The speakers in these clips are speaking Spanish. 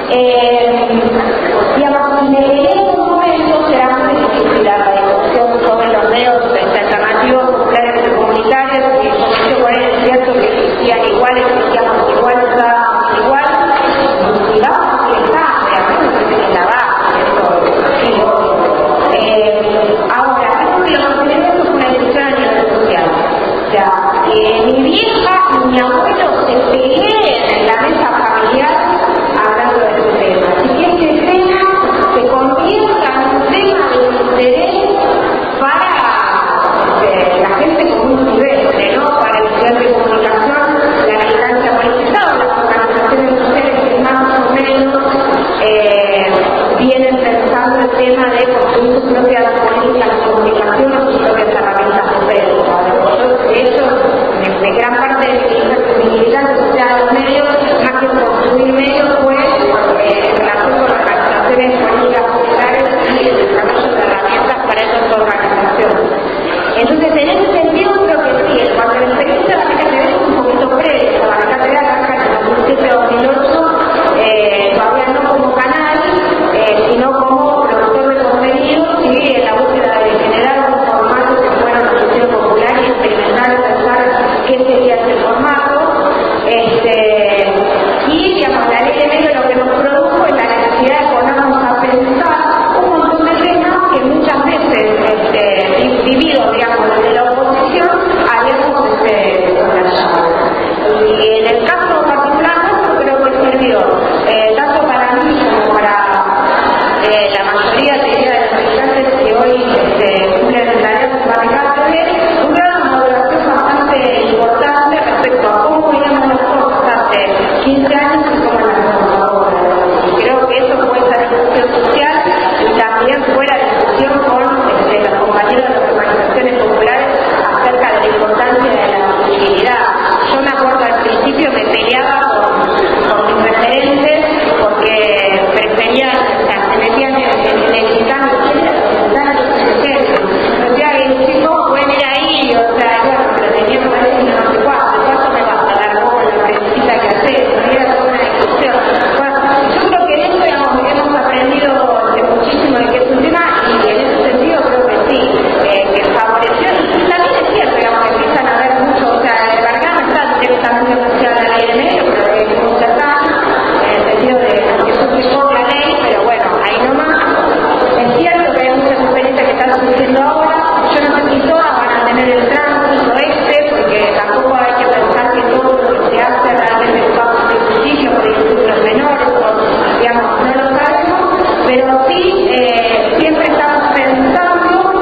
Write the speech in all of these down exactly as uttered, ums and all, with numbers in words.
Eh, digamos, en estos momentos será muy difícil la discusión sobre los medios alternativos populares y comunitarios, y yo por ahí es cierto que existían iguales, existíamos igual, usábamos igual, y vamos a estar realmente en la base de todo, sí, eh, ahora, esto de los conocimientos es una decisión a nivel social. O sea, eh, mi vieja y mi abuelo se pelean en la mesa familiar hablando de este tema. Así que este tema se convierta en un tema de interés para este, la gente común y silvestre, ¿no? Para el estudiante de comunicación, la militancia política o las organizaciones sociales que más o menos eh, vienen pensando el tema de construir sus propias políticas de comunicación o sus propias herramientas de prensa. De hecho, de gran parte de mi militancia social a los medios, más que construir medios, fue eh, en relación con organizaciones políticas populares y el desarrollo de herramientas para esas organizaciones. Entonces, en ese sentido, creo que sí, cuando la experiencia de la Cátedra es un poquito previa, la Cátedra arranca en dos mil siete dos mil ocho, eh, todavía no como canal, eh, sino como productor de contenidos y en la búsqueda de generar un formato que fuera una sociedad popular y experimentar, pensar qué sería ese formato. Este, y, digamos, la ley de medios lo que nos produjo es la necesidad de ponernos a pensar un montón de temas que muchas veces, este, vividos, digamos, desde la oposición, habíamos este, desarrollado. Y en el caso particular, yo creo que sirvió, eh, tanto para mí como para eh, la mayoría de los militantes que hoy este, cumplen el tarea de fabricar T V, un grado de maduración bastante importante respecto a cómo veíamos las cosas hace quince años y cómo las vemos ahora. Y creo que eso fue esa discusión social y también fue la discusión con este, los compañeros de las organizaciones populares acerca de la importancia de la visibilidad. Yo me acuerdo al principio me peleaba con, con mis referentes porque preferían, o sea, se metían en, en, en el gitano, ¿quién era el gitano? Me decía que ¿cómo pueden ir ahí? O sea, bueno, pero tenía que ver no sé cuánto, cuánto me va a dar vos con la preguntita que haces, no era toda una discusión. Bueno, yo creo que en eso hemos, hemos aprendido muchísimo de qué es un tema y en ese sentido creo que sí, eh, que favoreció y también es cierto, digamos, que empiezan a haber mucho, o sea, el verdad no está directamente asociada a la ley de medios, pero es muy cercana, en el sentido de que surge por la ley, pero bueno, ahí nomás. Es cierto que hay muchas experiencias que están surgiendo ahora, yo no sé si todas van a tener el tránsito este, porque tampoco hay que pensar que todo lo que se hace realmente va a ser justicia por los menores, o, digamos, no lo sabemos, pero sí eh, siempre estamos pensando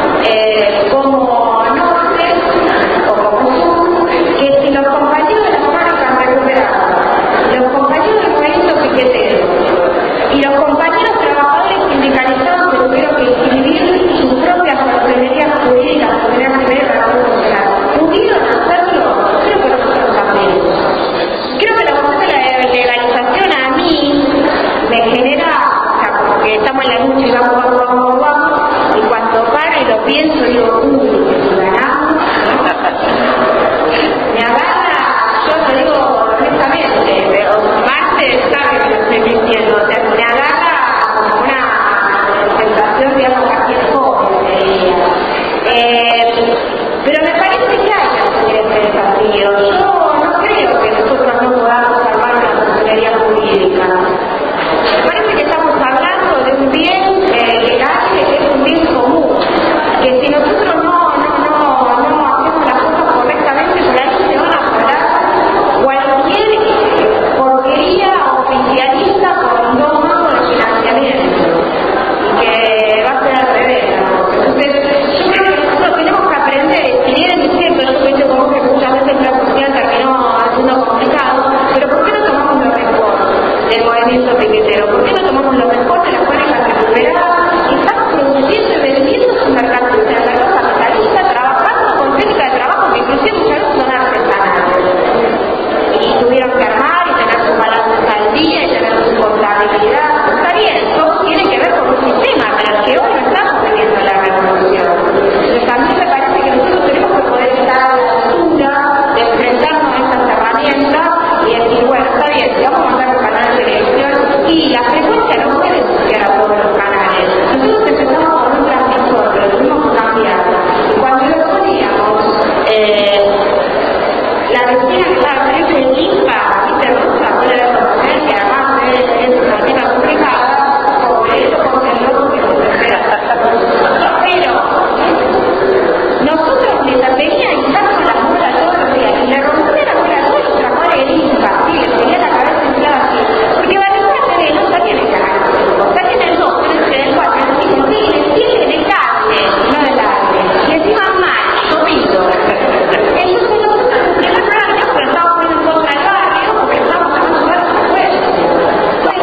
eh, como norte o como sur, que si los compañeros de las marcas recuperadas, los compañeros del movimiento piquetero y los compañeros trabajadores sindicalizados que tuvieron que inscribir sus propias personerías jurídicas, personerías jurídicas para poder funcionar, pudieron hacerlo, creo que nosotros también. Creo que la cuestión de la legalización a mí me genera, o sea, como que estamos en la lucha y vamos, vamos, vamos, vamos, y cuando paro y lo pienso digo, uy, que si ganamos, me agarra, yo lo digo honestamente, pero Marte sabe que lo estoy mintiendo, o sea, me agarra como una sensación, digamos, casi de joven, te diría. Eh, pero me parece que hay que hacer este desafío. Yo no creo que nosotros no podamos salvar una personería jurídica. Me parece que estamos hablando de un bien eh, legal que es un bien común, que si nosotros no, no, no, no hacemos las cosas correctamente, por ahí se van a parar cualquier porquería oficialista con dos modos de financiamiento, y que va a ser al revés, ¿no? Entonces, yo creo que nosotros tenemos que aprender, si bien es cierto, yo pienso como que muchas veces la sociedad terminó haciendo complicado, pero ¿por qué no tomamos lo mejor del movimiento piquetero? ¿Por qué no tomamos lo mejor de las fábricas recuperadas y estamos produciendo y vendiendo sus mercancías en el mercado capitalista, trabajando con técnicas de trabajo que inclusive muchas veces son artesanales? Y tuvieron que armar y tener su balanza al día y tener su contabilidad. Está bien, todo tiene que ver con un sistema, pero es que hoy no estamos viviendo la revolución. Entonces también me parece que nosotros tenemos que poder estar a la altura de enfrentarnos a estas herramientas y decir, bueno, está bien, si vamos a mandar un canal de televisión y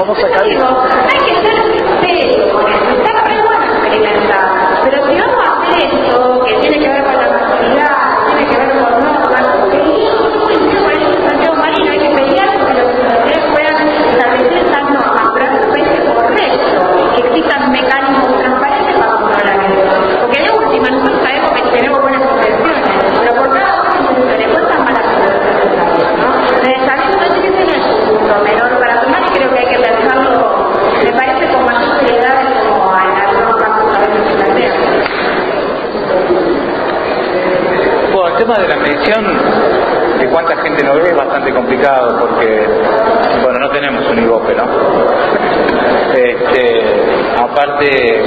famosa cabeza. Hay que ser serio con esto, está re bueno experimentar, pero si vamos a hacer esto, que tiene que ver con la masculinidad, tiene que ver con normas, que yo por eso Santiago Marino hay que pelear porque los universidades puedan establecer esas normas, pero a mí me parece correcto que existan mecanismos transparentes para controlar eso, porque de última nosotros sabemos que tenemos buenas intenciones, pero por cada buena intención después están malas intenciones, ¿no? Sabiendo que ese no es un punto menor para tomar y creo que hay que pensarlo, me parece con mayor seriedad como en algunos casos a veces se plantea. Bueno, el tema de la medición de cuánta gente nos ve es bastante complicado porque, bueno, no tenemos un IVOPE, ¿no? Este, aparte,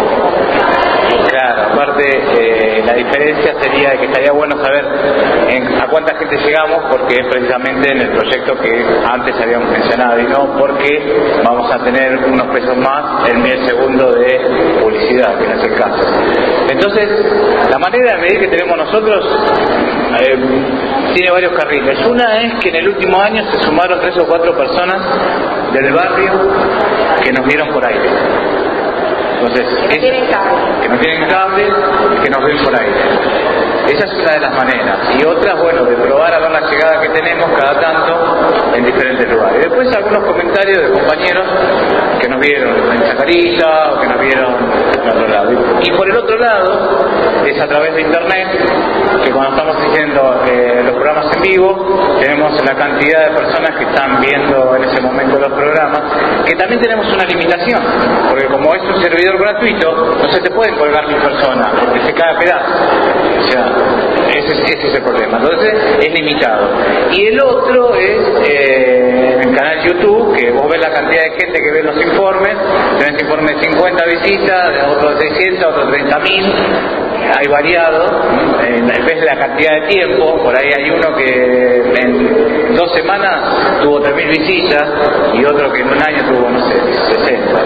claro, aparte eh, la diferencia sería que estaría bueno saber en, a cuánta gente llegamos, porque es precisamente en el proyecto que antes habíamos mencionado y no porque vamos a tener unos pesos más en el segundo de publicidad, que no es el caso. Entonces, la manera de medir que tenemos nosotros eh, tiene varios carriles. Una es que en el último año se sumaron tres o cuatro personas del barrio que nos vieron por aire. Entonces, que no tienen cable, que no tienen cable, que nos ven por aire. Esa es una de las maneras. Y otras, bueno, de probar a ver la llegada que tenemos cada tanto en diferentes lugares. Y después algunos comentarios de compañeros que nos vieron en Chacarita o que nos vieron en otro lado. Y por el otro lado, es a través de internet, que cuando estamos haciendo eh, los programas en vivo, tenemos la cantidad de personas que están viendo en ese momento los programas, que también tenemos una limitación, porque como es un servidor gratuito, no se te pueden colgar mil personas, porque se cae a pedazos. O sea, ese, ese es el problema. Entonces, es limitado. Y el otro es eh, en el canal YouTube, que vos ves la cantidad de gente que ve los informes, tenés informes de cincuenta visitas, otros de seiscientos, otros treinta mil, hay variado, en vez de la cantidad de tiempo, por ahí hay uno que en dos semanas tuvo tres mil visitas y otro que en un año tuvo, no sé, sesenta.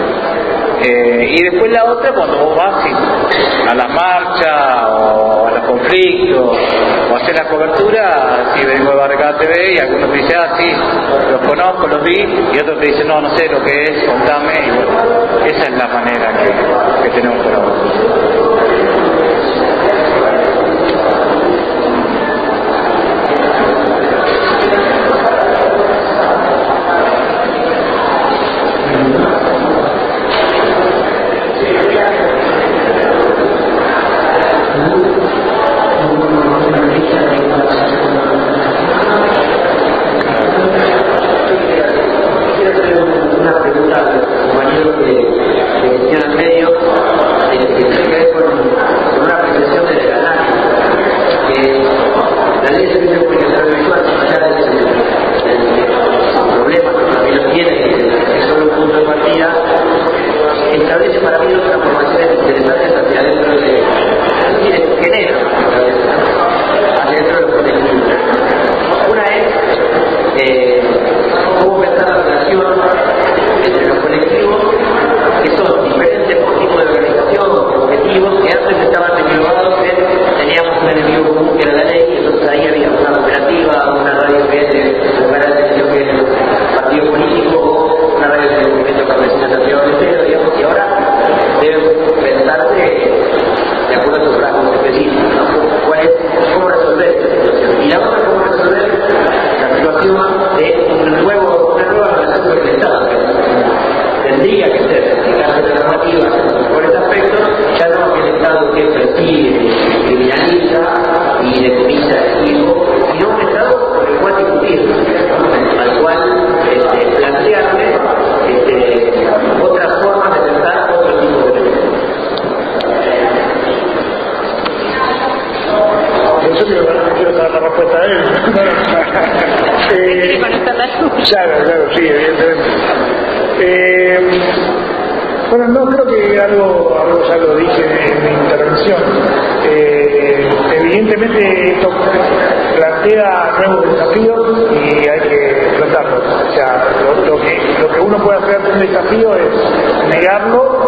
Eh, y después la otra, cuando vos vas sí, a las marchas o a los conflictos o a hacer la cobertura, si vengo de Barricada T V y algunos te dicen, ah, sí, los conozco, los vi, y otros te dicen, no, no sé lo que es, contame, y bueno, esa es la manera que, que tenemos por ahora.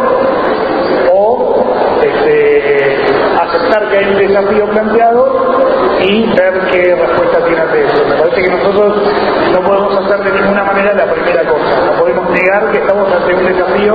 Aceptar que hay un desafío planteado y ver qué respuesta tiene ante eso. Me parece que nosotros no podemos hacer de ninguna manera la primera cosa, no podemos negar que estamos ante un desafío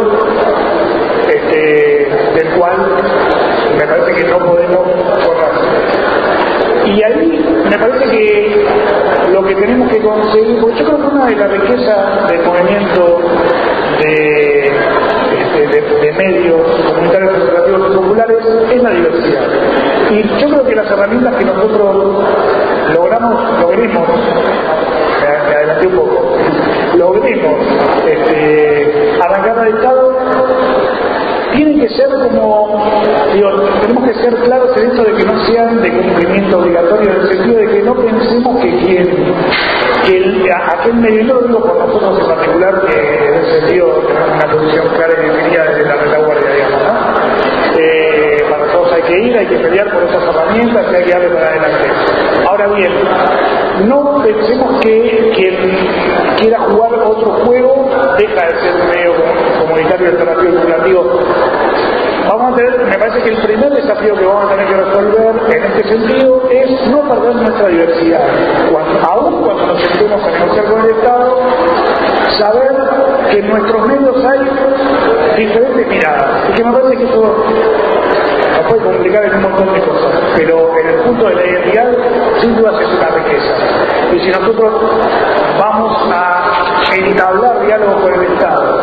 este, del cual me parece que no podemos correr. Y ahí me parece que lo que tenemos que conseguir, porque yo creo que una de las riquezas del movimiento de, de, de, de medios comunitarios, alternativos y populares es la diversidad. Y yo creo que las herramientas que nosotros logramos, logremos, me, me adelanté un poco, logremos este, arrancar al Estado, tienen que ser como, digo, tenemos que ser claros en esto de que no sean de cumplimiento obligatorio, en el sentido de que no pensemos que quien, que el, a, aquel medio, no lo digo por nosotros en particular, que en ese sentido tenemos una posición clara y definida desde la retaguardia, digamos, ¿no? Eh, para nosotros hay que ir, hay que pelear por esas herramientas y hay que darle para adelante. Ahora bien, no pensemos que quien quiera jugar otro juego deja de ser un medio comunitario, alternativo y populativo. Vamos a tener, me parece que el primer desafío que vamos a tener que resolver en este sentido es no perder nuestra diversidad. Cuando, aún cuando nos sentemos a negociar con el Estado, saber que en nuestros medios hay diferentes miradas. Y que me parece que eso nos puede complicar en un montón de cosas, pero en el punto de la identidad, sin duda es una riqueza. Y si nosotros vamos a entablar diálogo con el Estado,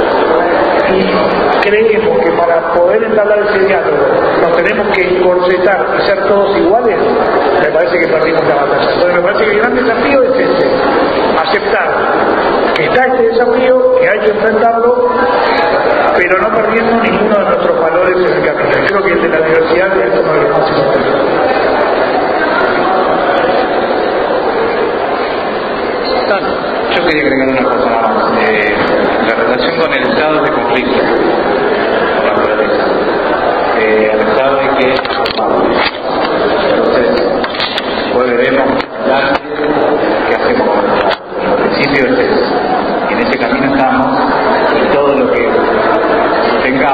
y creemos que para poder entablar ese diálogo nos tenemos que encorsetar y ser todos iguales, me parece que perdimos la batalla. Entonces me parece que el gran desafío es ese, aceptar que está este desafío, que hay que enfrentarlo, pero no perdiendo ninguno de nuestros valores en el camino. Creo que el de la diversidad es uno de los más importantes. Yo quería agregar una cosa más. Eh, la relación con el Estado es de conflicto, por naturaleza. Eh, al Estado hay que entonces, después veremos adelante qué hacemos con el Estado. En principio es eso. Y en ese camino estamos, y todo lo que tenga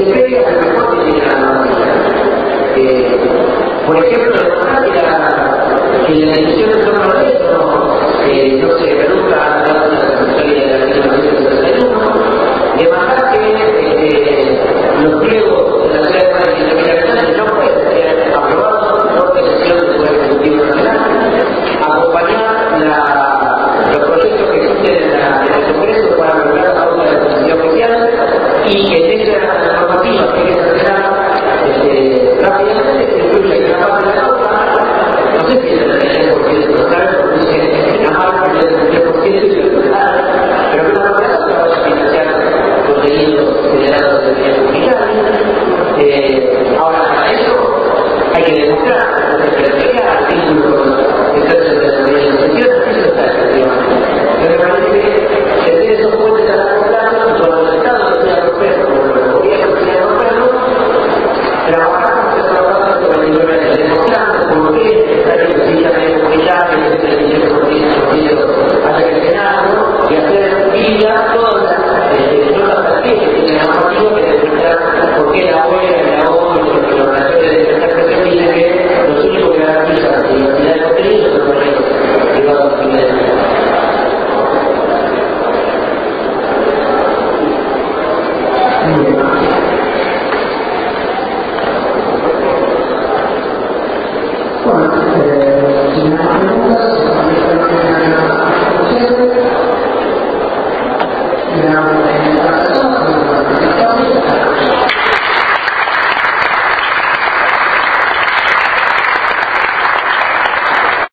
debe a lo mejor que tiene la normativa. Eh, por ejemplo, demostrar que la, que la decisión en torno a esto eh, no se reduzca a la trayectoria de la ley mil novecientos setenta y uno, demostrar que eh, los pliegos de la ciudad de Madrid y de Milagrosales no pueden ser aprobados por decisión del Poder Ejecutivo Nacional, acompañar la, los proyectos que existen en, la, en el Congreso para regular la obra de la Constitución Oficial y que en esa normativa que hay que sancionar este, rápidamente se incluye que la parte de la norma, no sé si es el diez por ciento, ¿sabes? Porque dice la marca es del diez por ciento y se lo pero que la norma se va a financiar contenidos generados desde el comunitario. Eh, ahora, para eso hay que demostrar la referencia al artículo entonces de la ley de asociación, eso está efectivamente. Pero me parece que tener esos puentes a largo plazo y cuando el Estado lo sea propuesto, como el gobierno sea propuesto, trabajamos en trabajando con el nivel de demostrando por qué es necesario que exista medio comunitario, que exista el dieciocho por ciento hasta que el Senado y hacer vida todas las eh, notas patentes que tiene la normativa que demuestran por qué la O E A, la O N U y los relaciones de libertad de expresión dicen que los únicos que garantizan la diversidad de contenidos son los proyectos privados y de Bueno, eh, sin más preguntas,